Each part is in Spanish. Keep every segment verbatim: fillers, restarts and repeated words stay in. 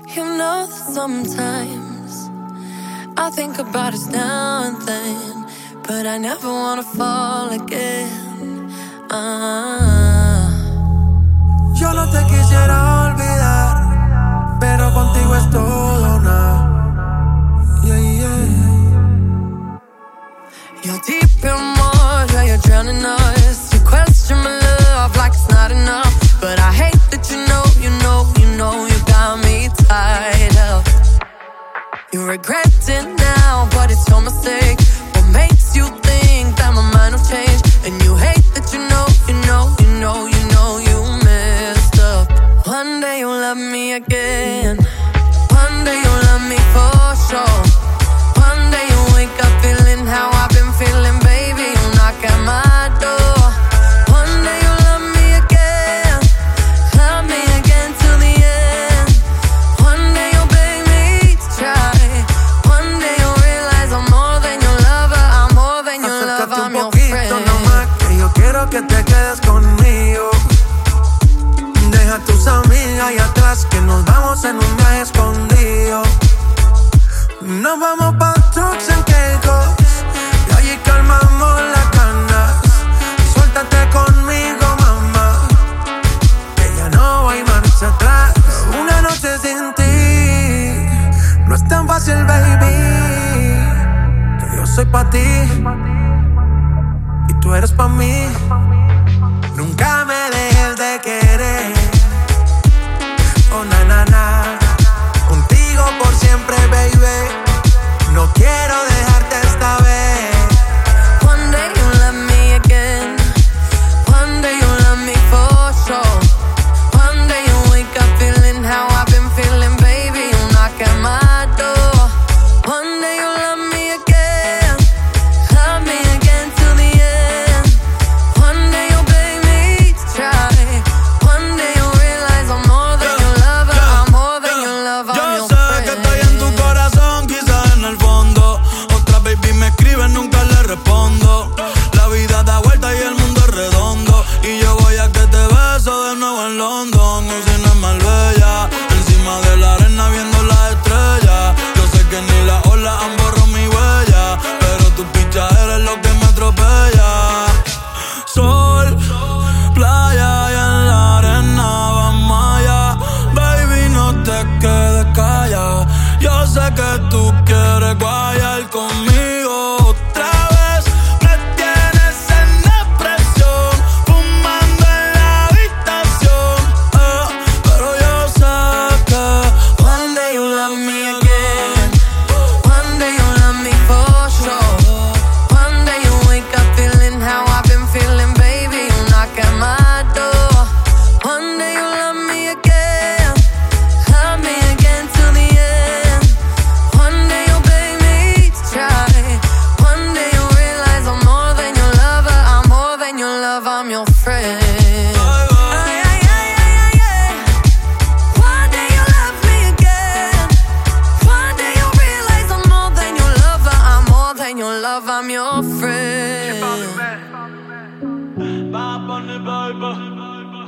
You know that sometimes I think about us now and then, but I never wanna fall again. Ah. Yo no te quisiera olvidar, pero contigo es todo nada. Yeah, yeah. You're deep in water, you're drowning us. You question my love like it's not enough, but I hate that you know, you know, you know you got me tied up. You regret it now, but it's your mistake. What makes you think that my mind will change? And you hate that you know, you know, you know, you know you messed up. One day you'll love me again. One day you'll love me for sure. One day you'll wake up feeling how I've been feeling, baby. You'll knock at my door. One day you'll love me again. Love me again till the end. One day you'll beg me to try. One day you'll realize I'm more than your lover. I'm more than your lover, I'm your friend. Nomás que yo quiero que te quedes conmigo. Deja a tus amigas ahí atrás, que nos vamos en un viaje escondido. Nos vamos pa' Turks and Caicos y allí calmamos las ganas. Suéltate conmigo, mamá, que ya no hay marcha atrás. Una noche sin ti no es tan fácil, baby, que yo soy pa' ti y tú eres pa' mí. Nunca me dejes de querer. Oh, na, na, na. Contigo por siempre, baby. No quiero dejarte esta vez. One day you'll love me again. One day you'll love me for sure. One day you'll wake up feeling how I've been feeling, baby. You'll knock at my door. One day you'll love me again. Love me again till the end. One day you'll beg me to try. One day you'll realize I'm more than your lover. I'm more than your lover, I'm your friend. Yo sé que estoy en tu corazón, quizás en el fondo. Otra baby me escribe, nunca le respondo. La vida da vuelta y el mundo es redondo. Y yo voy a que te beso de nuevo en London. Un cine en Marbella, encima de la arena viendo las estrellas. Yo sé que ni las olas han borrado mi huella, pero tu picha eres lo que me atropella. Sol, playa y en la arena vamos allá. Baby, no te quedes callada. Yo sé que tú quieres guayar conmigo otra vez. Me tienes en depresión, fumando en la habitación, eh, pero yo sé que One day you'll love me again. One day you'll love me for sure. One day you'll wake up feeling how I've been feeling, baby. You'll knock at my door. One day you'll love me again. Love me again till the end. One day you'll beg me to try. One day you'll realize I'm more than your lover. I'm more than your lover, I'm your friend. Ay, ay, ay, ay, ay, ay. One day you'll love me again. One day you'll realize I'm more than your lover. I'm more than your lover, I'm your friend. Bad Bunny, baby.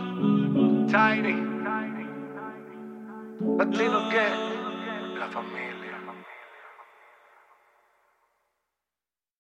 Tiny. Latino que la familia.